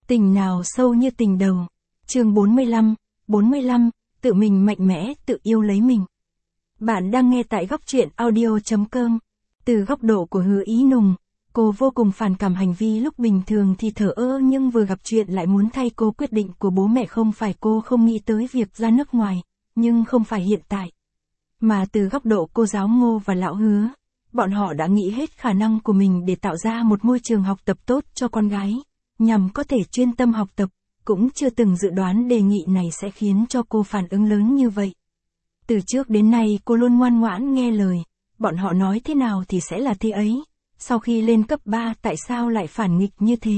Tình nào sâu như tình đầu. Chương 45, tự mình mạnh mẽ, tự yêu lấy mình. Bạn đang nghe tại góc truyện audio.com. Từ góc độ của Hứa Ý Nùng, cô vô cùng phản cảm hành vi lúc bình thường thì thờ ơ nhưng vừa gặp chuyện lại muốn thay cô quyết định của bố mẹ. Không phải cô không nghĩ tới việc ra nước ngoài, nhưng không phải hiện tại. Mà từ góc độ cô giáo Ngô và lão Hứa, bọn họ đã nghĩ hết khả năng của mình để tạo ra một môi trường học tập tốt cho con gái, nhằm có thể chuyên tâm học tập, cũng chưa từng dự đoán đề nghị này sẽ khiến cho cô phản ứng lớn như vậy. Từ trước đến nay cô luôn ngoan ngoãn nghe lời, bọn họ nói thế nào thì sẽ là thế ấy. Sau khi lên cấp 3 tại sao lại phản nghịch như thế?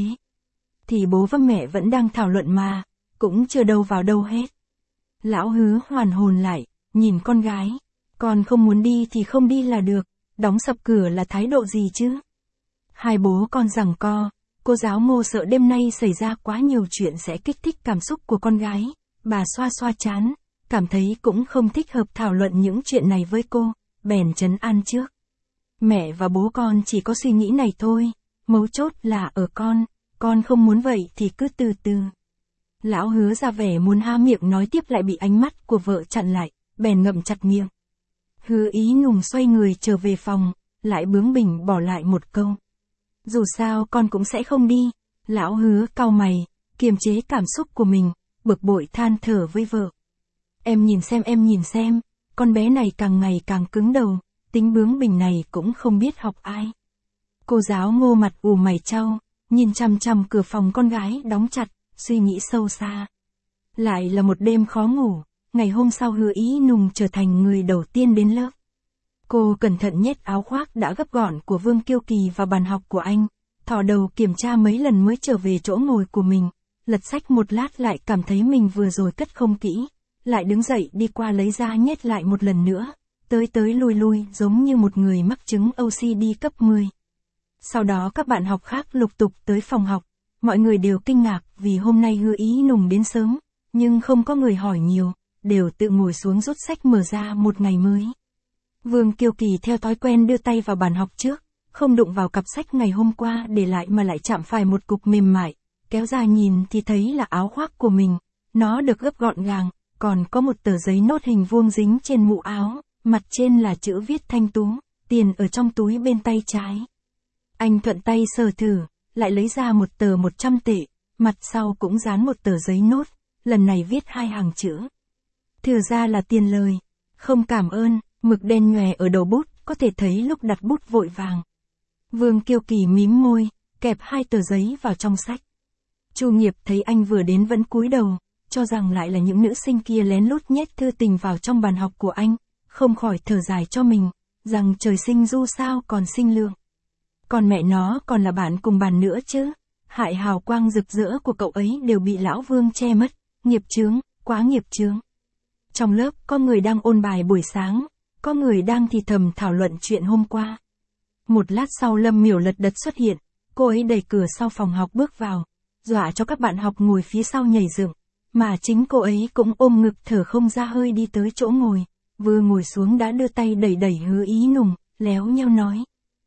Thì bố và mẹ vẫn đang thảo luận mà, cũng chưa đâu vào đâu hết. Lão Hứa hoàn hồn lại, nhìn con gái, con không muốn đi thì không đi là được, đóng sập cửa là thái độ gì chứ? Hai bố con giằng co, cô giáo Ngô sợ đêm nay xảy ra quá nhiều chuyện sẽ kích thích cảm xúc của con gái, bà xoa xoa trán, cảm thấy cũng không thích hợp thảo luận những chuyện này với cô, bèn trấn an trước. Mẹ và bố con chỉ có suy nghĩ này thôi, mấu chốt là ở con không muốn vậy thì cứ từ từ. Lão Hứa ra vẻ muốn há miệng nói tiếp lại bị ánh mắt của vợ chặn lại, bèn ngậm chặt miệng. Hứa Ý Nùng xoay người trở về phòng, lại bướng bỉnh bỏ lại một câu. Dù sao con cũng sẽ không đi. Lão Hứa cau mày, kiềm chế cảm xúc của mình, bực bội than thở với vợ. Em nhìn xem, con bé này càng ngày càng cứng đầu, tính bướng bỉnh này cũng không biết học ai. Cô giáo Ngô mặt ủ mày chau, nhìn chằm chằm cửa phòng con gái đóng chặt, suy nghĩ sâu xa. Lại là một đêm khó ngủ, ngày hôm sau Hứa Ý Nùng trở thành người đầu tiên đến lớp. Cô cẩn thận nhét áo khoác đã gấp gọn của Vương Kiêu Kỳ vào bàn học của anh, thò đầu kiểm tra mấy lần mới trở về chỗ ngồi của mình, lật sách một lát lại cảm thấy mình vừa rồi cất không kỹ, lại đứng dậy đi qua lấy ra nhét lại một lần nữa, tới lui giống như một người mắc chứng OCD cấp 10. Sau đó các bạn học khác lục tục tới phòng học, mọi người đều kinh ngạc vì hôm nay Hứa Ý Nùng đến sớm, nhưng không có người hỏi nhiều, đều tự ngồi xuống rút sách mở ra một ngày mới. Vương Kiêu Kỳ theo thói quen đưa tay vào bàn học trước, không đụng vào cặp sách ngày hôm qua để lại mà lại chạm phải một cục mềm mại, kéo ra nhìn thì thấy là áo khoác của mình, nó được gấp gọn gàng, còn có một tờ giấy nốt hình vuông dính trên mũ áo, mặt trên là chữ viết Thanh Tú, tiền ở trong túi bên tay trái. Anh thuận tay sờ thử, lại lấy ra một tờ 100 tệ, mặt sau cũng dán một tờ giấy nốt, lần này viết 2 hàng chữ. Thừa ra là tiền lời, không cảm ơn. Mực đen nhòe ở đầu bút, có thể thấy lúc đặt bút vội vàng. Vương Kiêu Kỳ mím môi, kẹp 2 tờ giấy vào trong sách. Chu Nghiệp thấy anh vừa đến vẫn cúi đầu, cho rằng lại là những nữ sinh kia lén lút nhét thư tình vào trong bàn học của anh, không khỏi thở dài cho mình, rằng trời sinh du sao còn sinh lượng. Còn mẹ nó còn là bạn cùng bàn nữa chứ, hại hào quang rực rỡ của cậu ấy đều bị lão Vương che mất, nghiệp chướng, quá nghiệp chướng. Trong lớp có người đang ôn bài buổi sáng, có người đang thì thầm thảo luận chuyện hôm qua. Một lát sau Lâm Miểu lật đật xuất hiện, cô ấy đẩy cửa sau phòng học bước vào, dọa cho các bạn học ngồi phía sau nhảy dựng, mà chính cô ấy cũng ôm ngực thở không ra hơi đi tới chỗ ngồi, vừa ngồi xuống đã đưa tay đẩy Hứa Ý Nùng, léo nheo nói.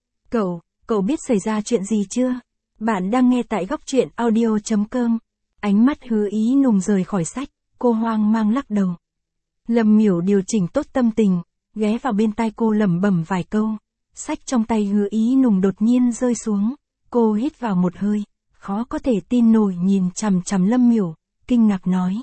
Cậu biết xảy ra chuyện gì chưa? Bạn đang nghe tại góc truyện audio.com. Ánh mắt Hứa Ý Nùng rời khỏi sách, cô hoang mang lắc đầu. Lâm Miểu điều chỉnh tốt tâm tình, ghé vào bên tai cô lẩm bẩm vài câu, sách trong tay Hứa Ý Nùng đột nhiên rơi xuống, cô hít vào một hơi, khó có thể tin nổi nhìn chằm chằm Lâm Miểu, kinh ngạc nói.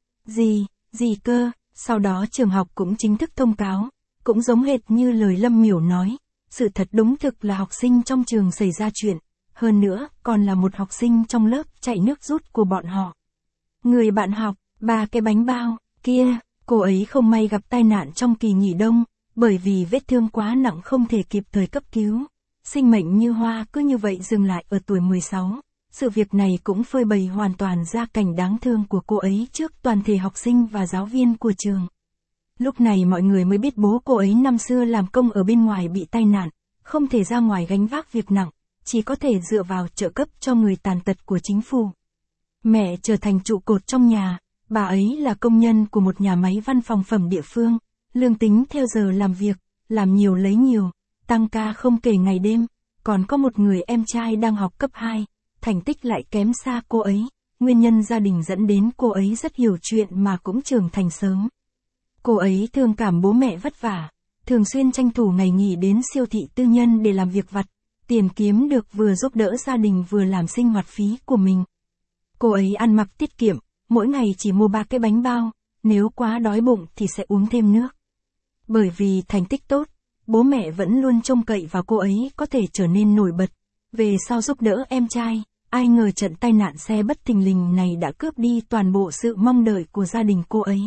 Gì cơ? Sau đó trường học cũng chính thức thông cáo, cũng giống hệt như lời Lâm Miểu nói, sự thật đúng thực là học sinh trong trường xảy ra chuyện, hơn nữa còn là một học sinh trong lớp chạy nước rút của bọn họ. Người bạn học, 3 cái bánh bao, kia. Cô ấy không may gặp tai nạn trong kỳ nghỉ đông, bởi vì vết thương quá nặng không thể kịp thời cấp cứu. Sinh mệnh như hoa cứ như vậy dừng lại ở tuổi 16. Sự việc này cũng phơi bày hoàn toàn ra cảnh đáng thương của cô ấy trước toàn thể học sinh và giáo viên của trường. Lúc này mọi người mới biết bố cô ấy năm xưa làm công ở bên ngoài bị tai nạn, không thể ra ngoài gánh vác việc nặng, chỉ có thể dựa vào trợ cấp cho người tàn tật của chính phủ. Mẹ trở thành trụ cột trong nhà. Bà ấy là công nhân của một nhà máy văn phòng phẩm địa phương, lương tính theo giờ làm việc, làm nhiều lấy nhiều, tăng ca không kể ngày đêm, còn có một người em trai đang học cấp 2, thành tích lại kém xa cô ấy, nguyên nhân gia đình dẫn đến cô ấy rất hiểu chuyện mà cũng trưởng thành sớm. Cô ấy thương cảm bố mẹ vất vả, thường xuyên tranh thủ ngày nghỉ đến siêu thị tư nhân để làm việc vặt, tiền kiếm được vừa giúp đỡ gia đình vừa làm sinh hoạt phí của mình. Cô ấy ăn mặc tiết kiệm, mỗi ngày chỉ mua 3 cái bánh bao, nếu quá đói bụng thì sẽ uống thêm nước. Bởi vì thành tích tốt, bố mẹ vẫn luôn trông cậy vào cô ấy có thể trở nên nổi bật, về sau giúp đỡ em trai. Ai ngờ trận tai nạn xe bất thình lình này đã cướp đi toàn bộ sự mong đợi của gia đình cô ấy.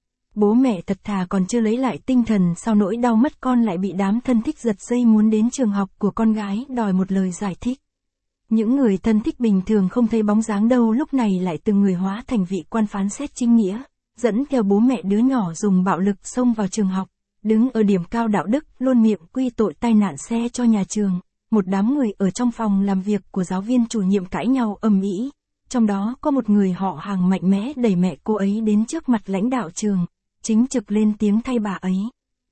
Bố mẹ thật thà còn chưa lấy lại tinh thần sau nỗi đau mất con lại bị đám thân thích giật dây muốn đến trường học của con gái đòi một lời giải thích. Những người thân thích bình thường không thấy bóng dáng đâu lúc này lại từng người hóa thành vị quan phán xét chính nghĩa, dẫn theo bố mẹ đứa nhỏ dùng bạo lực xông vào trường học, đứng ở điểm cao đạo đức luôn miệng quy tội tai nạn xe cho nhà trường. Một đám người ở trong phòng làm việc của giáo viên chủ nhiệm cãi nhau ầm ĩ, trong đó có một người họ hàng mạnh mẽ đẩy mẹ cô ấy đến trước mặt lãnh đạo trường, chính trực lên tiếng thay bà ấy.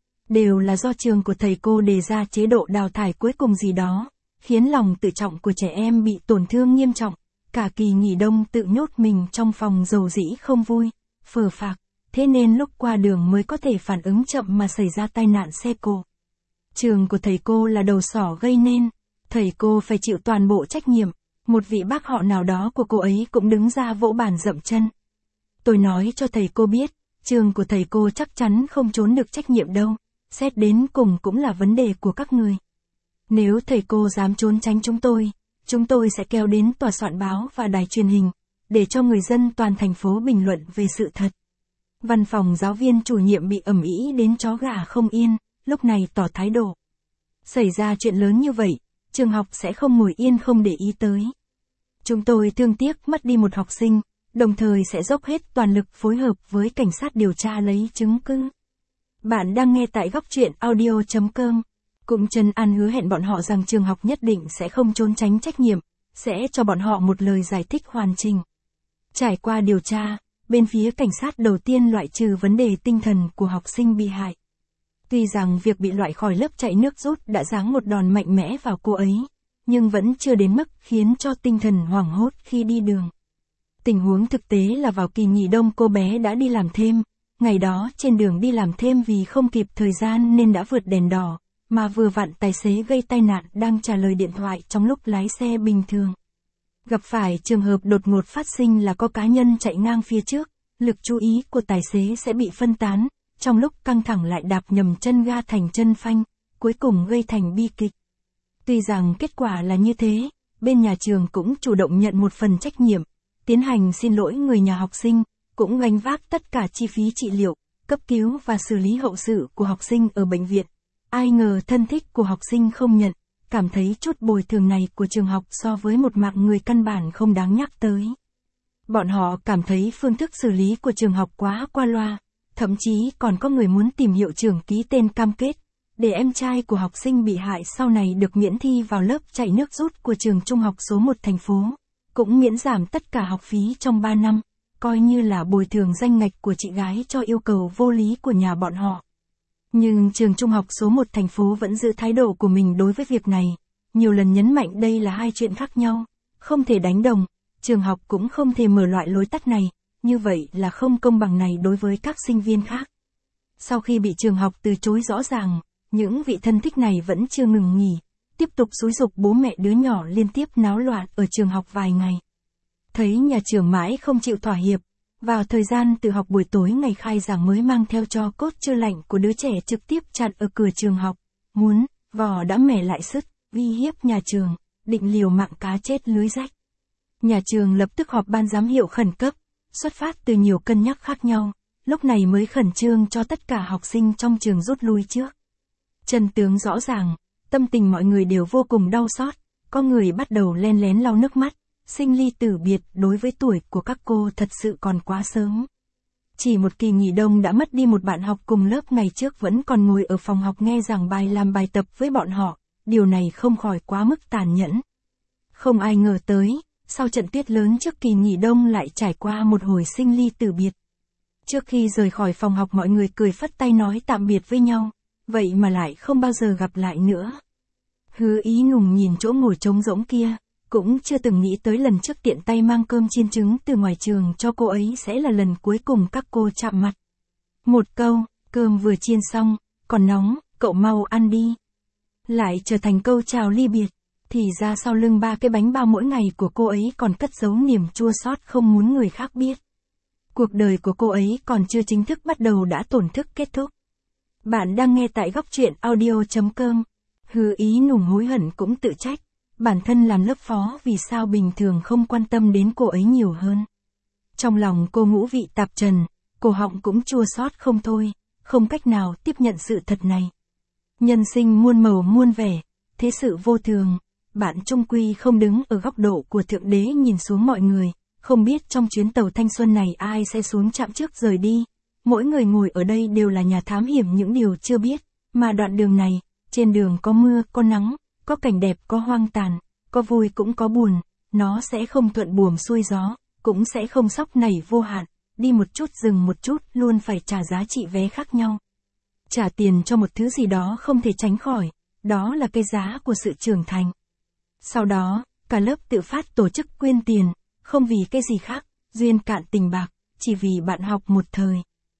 Đều là do trường của thầy cô đề ra chế độ đào thải cuối cùng gì đó, khiến lòng tự trọng của trẻ em bị tổn thương nghiêm trọng, cả kỳ nghỉ đông tự nhốt mình trong phòng dầu dĩ không vui, phờ phạc, thế nên lúc qua đường mới có thể phản ứng chậm mà xảy ra tai nạn xe cộ. Trường của thầy cô là đầu sỏ gây nên, thầy cô phải chịu toàn bộ trách nhiệm, một vị bác họ nào đó của cô ấy cũng đứng ra vỗ bàn dậm chân. Tôi nói cho thầy cô biết, trường của thầy cô chắc chắn không trốn được trách nhiệm đâu, xét đến cùng cũng là vấn đề của các người. Nếu thầy cô dám trốn tránh chúng tôi sẽ kéo đến tòa soạn báo và đài truyền hình, để cho người dân toàn thành phố bình luận về sự thật. Văn phòng giáo viên chủ nhiệm bị ầm ĩ đến chó gà không yên, lúc này tỏ thái độ. Xảy ra chuyện lớn như vậy, trường học sẽ không ngồi yên không để ý tới. Chúng tôi thương tiếc mất đi một học sinh, đồng thời sẽ dốc hết toàn lực phối hợp với cảnh sát điều tra lấy chứng cứ. Bạn đang nghe tại góc truyện audio.com. Cũng trấn an hứa hẹn bọn họ rằng trường học nhất định sẽ không trốn tránh trách nhiệm, sẽ cho bọn họ một lời giải thích hoàn chỉnh. Trải qua điều tra, bên phía cảnh sát đầu tiên loại trừ vấn đề tinh thần của học sinh bị hại. Tuy rằng việc bị loại khỏi lớp chạy nước rút đã giáng một đòn mạnh mẽ vào cô ấy, nhưng vẫn chưa đến mức khiến cho tinh thần hoảng hốt khi đi đường. Tình huống thực tế là vào kỳ nghỉ đông cô bé đã đi làm thêm, ngày đó trên đường đi làm thêm vì không kịp thời gian nên đã vượt đèn đỏ, mà vừa vặn tài xế gây tai nạn đang trả lời điện thoại trong lúc lái xe bình thường. Gặp phải trường hợp đột ngột phát sinh là có cá nhân chạy ngang phía trước, lực chú ý của tài xế sẽ bị phân tán, trong lúc căng thẳng lại đạp nhầm chân ga thành chân phanh, cuối cùng gây thành bi kịch. Tuy rằng kết quả là như thế, bên nhà trường cũng chủ động nhận một phần trách nhiệm, tiến hành xin lỗi người nhà học sinh, cũng gánh vác tất cả chi phí trị liệu, cấp cứu và xử lý hậu sự của học sinh ở bệnh viện. Ai ngờ thân thích của học sinh không nhận, cảm thấy chút bồi thường này của trường học so với một mạng người căn bản không đáng nhắc tới. Bọn họ cảm thấy phương thức xử lý của trường học quá qua loa, thậm chí còn có người muốn tìm hiệu trưởng ký tên cam kết, để em trai của học sinh bị hại sau này được miễn thi vào lớp chạy nước rút của trường trung học số 1 thành phố, cũng miễn giảm tất cả học phí trong 3 năm, coi như là bồi thường danh ngạch của chị gái cho yêu cầu vô lý của nhà bọn họ. Nhưng trường trung học số 1 thành phố vẫn giữ thái độ của mình đối với việc này, nhiều lần nhấn mạnh đây là hai chuyện khác nhau, không thể đánh đồng, trường học cũng không thể mở loại lối tắt này, như vậy là không công bằng này đối với các sinh viên khác. Sau khi bị trường học từ chối rõ ràng, những vị thân thích này vẫn chưa ngừng nghỉ, tiếp tục xúi giục bố mẹ đứa nhỏ liên tiếp náo loạn ở trường học vài ngày. Thấy nhà trường mãi không chịu thỏa hiệp, vào thời gian tự học buổi tối ngày khai giảng mới mang theo tro cốt chưa lạnh của đứa trẻ trực tiếp chặn ở cửa trường học, muốn, vò đã mẻ lại sứt, uy hiếp nhà trường, định liều mạng cá chết lưới rách. Nhà trường lập tức họp ban giám hiệu khẩn cấp, xuất phát từ nhiều cân nhắc khác nhau, lúc này mới khẩn trương cho tất cả học sinh trong trường rút lui trước. Chân tướng rõ ràng, tâm tình mọi người đều vô cùng đau xót, có người bắt đầu len lén lau nước mắt, sinh ly tử biệt đối với tuổi của các cô thật sự còn quá sớm. Chỉ một kỳ nghỉ đông đã mất đi một bạn học cùng lớp ngày trước vẫn còn ngồi ở phòng học nghe giảng bài làm bài tập với bọn họ, điều này không khỏi quá mức tàn nhẫn. Không ai ngờ tới, sau trận tuyết lớn trước kỳ nghỉ đông lại trải qua một hồi sinh ly tử biệt. Trước khi rời khỏi phòng học mọi người cười phất tay nói tạm biệt với nhau, vậy mà lại không bao giờ gặp lại nữa. Hứa Ý Nùng nhìn chỗ ngồi trống rỗng kia, cũng chưa từng nghĩ tới lần trước tiện tay mang cơm chiên trứng từ ngoài trường cho cô ấy sẽ là lần cuối cùng các cô chạm mặt. Một câu, cơm vừa chiên xong, còn nóng, cậu mau ăn đi. Lại trở thành câu chào ly biệt, thì ra sau lưng 3 cái bánh bao mỗi ngày của cô ấy còn cất giấu niềm chua xót không muốn người khác biết. Cuộc đời của cô ấy còn chưa chính thức bắt đầu đã tổn thức kết thúc. Bạn đang nghe tại góc truyện audio.com. Hứa Ý Nùng hối hận cũng tự trách. Bản thân làm lớp phó vì sao bình thường không quan tâm đến cô ấy nhiều hơn. Trong lòng cô ngũ vị tạp trần, cổ họng cũng chua xót không thôi, không cách nào tiếp nhận sự thật này. Nhân sinh muôn màu muôn vẻ, thế sự vô thường, bạn chung quy không đứng ở góc độ của Thượng Đế nhìn xuống mọi người, không biết trong chuyến tàu thanh xuân này ai sẽ xuống trạm trước rời đi. Mỗi người ngồi ở đây đều là nhà thám hiểm những điều chưa biết, mà đoạn đường này, trên đường có mưa, có nắng, có cảnh đẹp, có hoang tàn, có vui cũng có buồn, nó sẽ không thuận buồm xuôi gió, cũng sẽ không sóc nảy vô hạn, đi một chút dừng một chút luôn phải trả giá trị vé khác nhau. Trả tiền cho một thứ gì đó không thể tránh khỏi, đó là cái giá của sự trưởng thành. Sau đó, cả lớp tự phát tổ chức quyên tiền, không vì cái gì khác, duyên cạn tình bạc, chỉ vì bạn học một thời.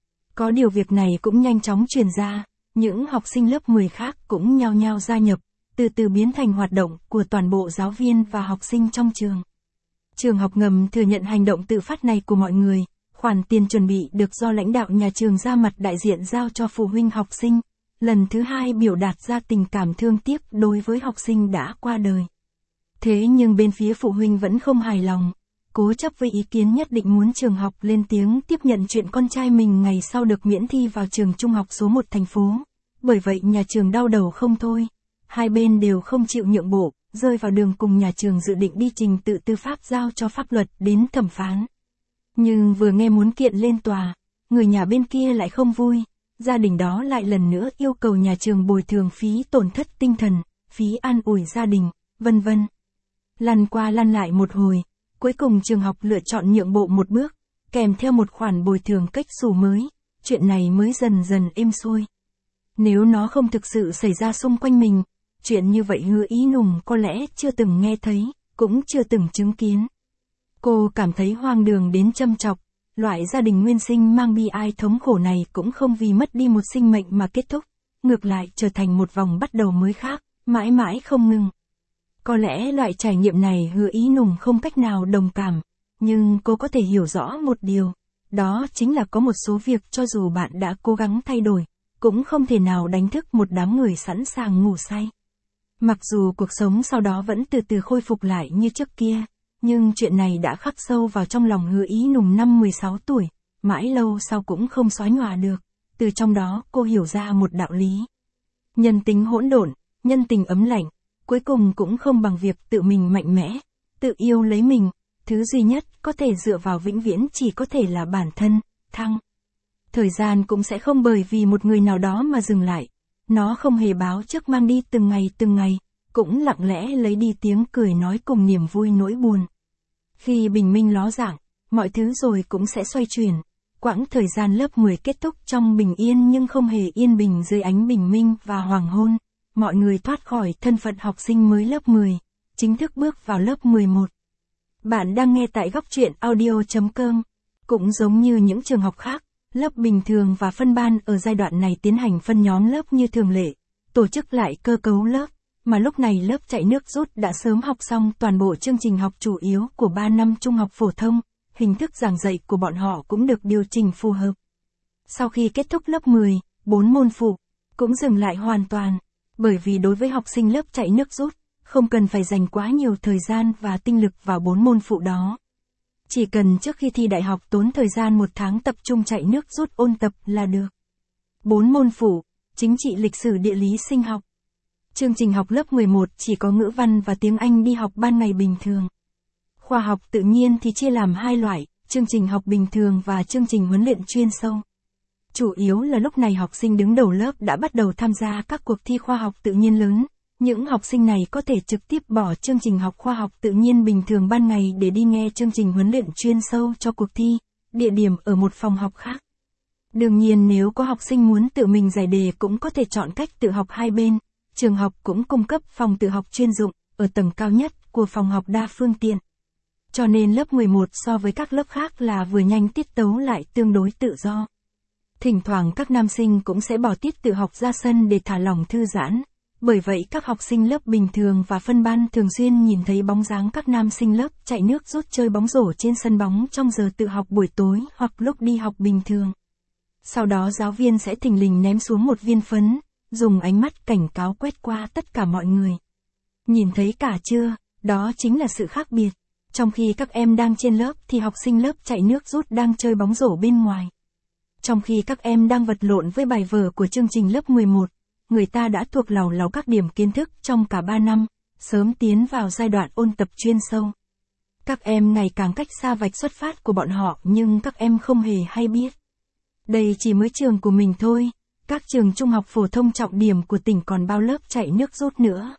Có điều việc này cũng nhanh chóng truyền ra, những học sinh lớp 10 khác cũng nhao nhao gia nhập, từ từ biến thành hoạt động của toàn bộ giáo viên và học sinh trong trường. Trường học ngầm thừa nhận hành động tự phát này của mọi người, khoản tiền chuẩn bị được do lãnh đạo nhà trường ra mặt đại diện giao cho phụ huynh học sinh, lần thứ 2 biểu đạt ra tình cảm thương tiếc đối với học sinh đã qua đời. Thế nhưng bên phía phụ huynh vẫn không hài lòng, cố chấp với ý kiến nhất định muốn trường học lên tiếng tiếp nhận chuyện con trai mình ngày sau được miễn thi vào trường trung học số 1 thành phố. Bởi vậy nhà trường đau đầu không thôi, hai bên đều không chịu nhượng bộ, rơi vào đường cùng nhà trường dự định đi trình tự tư pháp giao cho pháp luật đến thẩm phán. Nhưng vừa nghe muốn kiện lên tòa, người nhà bên kia lại không vui, gia đình đó lại lần nữa yêu cầu nhà trường bồi thường phí tổn thất tinh thần, phí an ủi gia đình, vân vân. Lăn qua lăn lại một hồi, cuối cùng trường học lựa chọn nhượng bộ một bước, kèm theo một khoản bồi thường cách xù mới, chuyện này mới dần dần êm xuôi. Nếu nó không thực sự xảy ra xung quanh mình, chuyện như vậy Hứa Ý Nùng có lẽ chưa từng nghe thấy, cũng chưa từng chứng kiến. Cô cảm thấy hoang đường đến châm chọc, loại gia đình nguyên sinh mang bi ai thống khổ này cũng không vì mất đi một sinh mệnh mà kết thúc, ngược lại trở thành một vòng bắt đầu mới khác, mãi mãi không ngừng. Có lẽ loại trải nghiệm này Hứa Ý Nùng không cách nào đồng cảm, nhưng cô có thể hiểu rõ một điều, đó chính là có một số việc cho dù bạn đã cố gắng thay đổi, cũng không thể nào đánh thức một đám người sẵn sàng ngủ say. Mặc dù cuộc sống sau đó vẫn từ từ khôi phục lại như trước kia, nhưng chuyện này đã khắc sâu vào trong lòng Hứa Ý Nùng năm 16 tuổi, mãi lâu sau cũng không xóa nhòa được, từ trong đó cô hiểu ra một đạo lý. Nhân tính hỗn độn, nhân tình ấm lạnh, cuối cùng cũng không bằng việc tự mình mạnh mẽ, tự yêu lấy mình, thứ duy nhất có thể dựa vào vĩnh viễn chỉ có thể là bản thân, thăng. Thời gian cũng sẽ không bởi vì một người nào đó mà dừng lại, nó không hề báo trước mang đi từng ngày, cũng lặng lẽ lấy đi tiếng cười nói cùng niềm vui nỗi buồn. Khi bình minh ló dạng, mọi thứ rồi cũng sẽ xoay chuyển, quãng thời gian lớp 10 kết thúc trong bình yên nhưng không hề yên bình dưới ánh bình minh và hoàng hôn, mọi người thoát khỏi thân phận học sinh mới lớp 10, chính thức bước vào lớp 11. Bạn đang nghe tại góc truyện audio.com, cũng giống như những trường học khác. Lớp bình thường và phân ban ở giai đoạn này tiến hành phân nhóm lớp như thường lệ, tổ chức lại cơ cấu lớp, mà lúc này lớp chạy nước rút đã sớm học xong toàn bộ chương trình học chủ yếu của 3 năm trung học phổ thông, hình thức giảng dạy của bọn họ cũng được điều chỉnh phù hợp. Sau khi kết thúc lớp 10, 4 môn phụ cũng dừng lại hoàn toàn, bởi vì đối với học sinh lớp chạy nước rút, không cần phải dành quá nhiều thời gian và tinh lực vào 4 môn phụ đó. Chỉ cần trước khi thi đại học tốn thời gian 1 tháng tập trung chạy nước rút ôn tập là được. 4 môn phụ, chính trị lịch sử địa lý sinh học. Chương trình học lớp 11 chỉ có ngữ văn và tiếng Anh đi học ban ngày bình thường. Khoa học tự nhiên thì chia làm 2 loại, chương trình học bình thường và chương trình huấn luyện chuyên sâu. Chủ yếu là lúc này học sinh đứng đầu lớp đã bắt đầu tham gia các cuộc thi khoa học tự nhiên lớn. Những học sinh này có thể trực tiếp bỏ chương trình học khoa học tự nhiên bình thường ban ngày để đi nghe chương trình huấn luyện chuyên sâu cho cuộc thi, địa điểm ở một phòng học khác. Đương nhiên nếu có học sinh muốn tự mình giải đề cũng có thể chọn cách tự học hai bên, trường học cũng cung cấp phòng tự học chuyên dụng, ở tầng cao nhất của của phòng học đa phương tiện. Cho nên lớp 11 so với các lớp khác là vừa nhanh tiết tấu lại tương đối tự do. Thỉnh thoảng các nam sinh cũng sẽ bỏ tiết tự học ra sân để thả lỏng thư giãn. Bởi vậy các học sinh lớp bình thường và phân ban thường xuyên nhìn thấy bóng dáng các nam sinh lớp chạy nước rút chơi bóng rổ trên sân bóng trong giờ tự học buổi tối hoặc lúc đi học bình thường. Sau đó giáo viên sẽ thình lình ném xuống một viên phấn, dùng ánh mắt cảnh cáo quét qua tất cả mọi người. Nhìn thấy cả chưa, đó chính là sự khác biệt. Trong khi các em đang trên lớp thì học sinh lớp chạy nước rút đang chơi bóng rổ bên ngoài. Trong khi các em đang vật lộn với bài vở của chương trình lớp 11, người ta đã thuộc làu láo các điểm kiến thức trong cả 3 năm, sớm tiến vào giai đoạn ôn tập chuyên sâu. Các em ngày càng cách xa vạch xuất phát của bọn họ nhưng các em không hề hay biết. Đây chỉ mới trường của mình thôi, các trường trung học phổ thông trọng điểm của tỉnh còn bao lớp chạy nước rút nữa.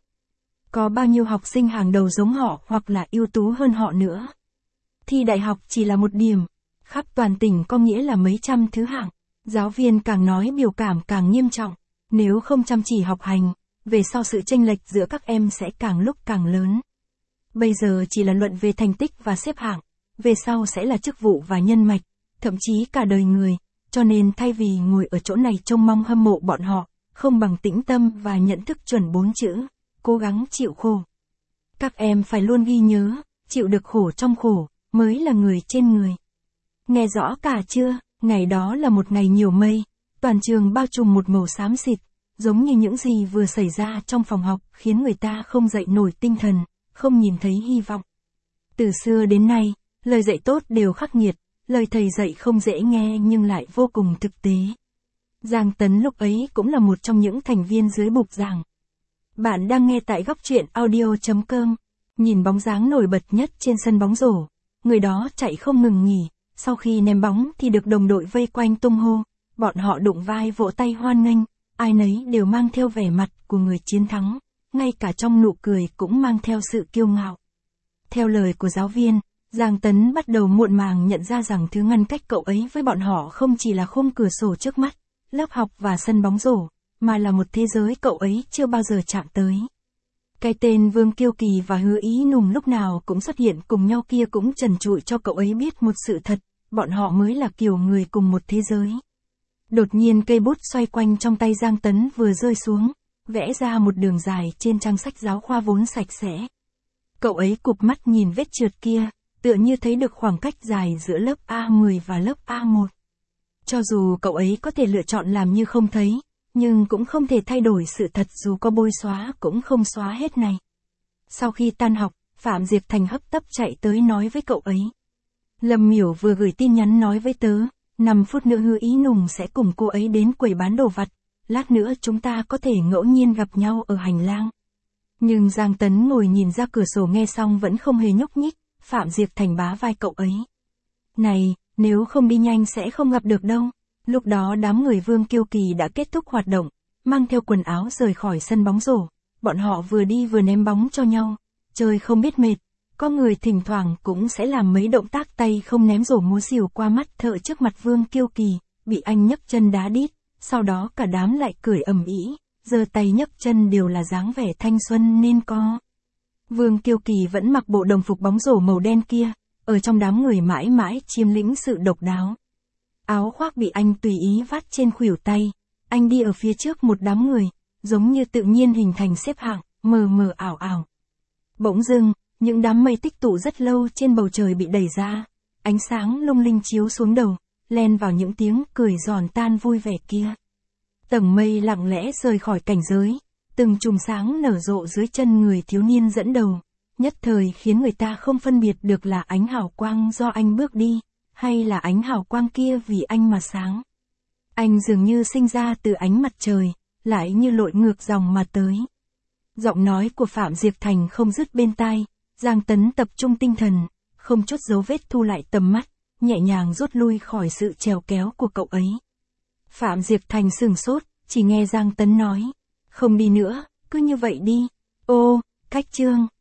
Có bao nhiêu học sinh hàng đầu giống họ hoặc là ưu tú hơn họ nữa. Thi đại học chỉ là một điểm, khắp toàn tỉnh có nghĩa là mấy trăm thứ hạng. Giáo viên càng nói biểu cảm càng nghiêm trọng. Nếu không chăm chỉ học hành, về sau sự chênh lệch giữa các em sẽ càng lúc càng lớn. Bây giờ chỉ là luận về thành tích và xếp hạng, về sau sẽ là chức vụ và nhân mạch, thậm chí cả đời người, cho nên thay vì ngồi ở chỗ này trông mong hâm mộ bọn họ, không bằng tĩnh tâm và nhận thức chuẩn 4 chữ, cố gắng chịu khổ. Các em phải luôn ghi nhớ, chịu được khổ trong khổ, mới là người trên người. Nghe rõ cả chưa, ngày đó là một ngày nhiều mây. Toàn trường bao trùm một màu xám xịt, giống như những gì vừa xảy ra trong phòng học khiến người ta không dậy nổi tinh thần, không nhìn thấy hy vọng. Từ xưa đến nay, lời dạy tốt đều khắc nghiệt, lời thầy dạy không dễ nghe nhưng lại vô cùng thực tế. Giang Tấn lúc ấy cũng là một trong những thành viên dưới bục giảng. Bạn đang nghe tại góc truyện audio.com, nhìn bóng dáng nổi bật nhất trên sân bóng rổ, người đó chạy không ngừng nghỉ, sau khi ném bóng thì được đồng đội vây quanh tung hô. Bọn họ đụng vai vỗ tay hoan nghênh, ai nấy đều mang theo vẻ mặt của người chiến thắng, ngay cả trong nụ cười cũng mang theo sự kiêu ngạo. Theo lời của giáo viên, Giang Tấn bắt đầu muộn màng nhận ra rằng thứ ngăn cách cậu ấy với bọn họ không chỉ là khung cửa sổ trước mắt, lớp học và sân bóng rổ, mà là một thế giới cậu ấy chưa bao giờ chạm tới. Cái tên Vương Kiêu Kỳ và Hứa Ý Nùng lúc nào cũng xuất hiện cùng nhau kia cũng trần trụi cho cậu ấy biết một sự thật, bọn họ mới là kiểu người cùng một thế giới. Đột nhiên cây bút xoay quanh trong tay Giang Tấn vừa rơi xuống, vẽ ra một đường dài trên trang sách giáo khoa vốn sạch sẽ. Cậu ấy cụp mắt nhìn vết trượt kia, tựa như thấy được khoảng cách dài giữa lớp A10 và lớp A1. Cho dù cậu ấy có thể lựa chọn làm như không thấy, nhưng cũng không thể thay đổi sự thật dù có bôi xóa cũng không xóa hết này. Sau khi tan học, Phạm Diệp Thành hấp tấp chạy tới nói với cậu ấy. Lâm Miểu vừa gửi tin nhắn nói với tớ. 5 phút nữa Hứa Ý Nùng sẽ cùng cô ấy đến quầy bán đồ vặt, lát nữa chúng ta có thể ngẫu nhiên gặp nhau ở hành lang. Nhưng Giang Tấn ngồi nhìn ra cửa sổ nghe xong vẫn không hề nhúc nhích, Phạm Diệp Thành bá vai cậu ấy. Này, nếu không đi nhanh sẽ không gặp được đâu. Lúc đó đám người Vương Kiêu Kỳ đã kết thúc hoạt động, mang theo quần áo rời khỏi sân bóng rổ, bọn họ vừa đi vừa ném bóng cho nhau, chơi không biết mệt. Có người thỉnh thoảng cũng sẽ làm mấy động tác tay không ném rổ múa xìu qua mắt thợ trước mặt Vương Kiêu Kỳ, bị anh nhấc chân đá đít, sau đó cả đám lại cười ầm ĩ, giơ tay nhấc chân đều là dáng vẻ thanh xuân nên có. Vương Kiêu Kỳ vẫn mặc bộ đồng phục bóng rổ màu đen kia, ở trong đám người mãi mãi chiếm lĩnh sự độc đáo. Áo khoác bị anh tùy ý vắt trên khuỷu tay, anh đi ở phía trước một đám người, giống như tự nhiên hình thành xếp hạng, mờ mờ ảo ảo. Bỗng dưng, những đám mây tích tụ rất lâu trên bầu trời bị đẩy ra, ánh sáng lung linh chiếu xuống đầu, len vào những tiếng cười giòn tan vui vẻ kia. Tầng mây lặng lẽ rời khỏi cảnh giới, từng chùm sáng nở rộ dưới chân người thiếu niên dẫn đầu, nhất thời khiến người ta không phân biệt được là ánh hào quang do anh bước đi, hay là ánh hào quang kia vì anh mà sáng. Anh dường như sinh ra từ ánh mặt trời, lại như lội ngược dòng mà tới. Giọng nói của Phạm Diệp Thành không dứt bên tai, Giang Tấn tập trung tinh thần, không chút dấu vết thu lại tầm mắt, nhẹ nhàng rút lui khỏi sự trèo kéo của cậu ấy. Phạm Diệp Thành sửng sốt, chỉ nghe Giang Tấn nói, không đi nữa, cứ như vậy đi. Ô, cách chương.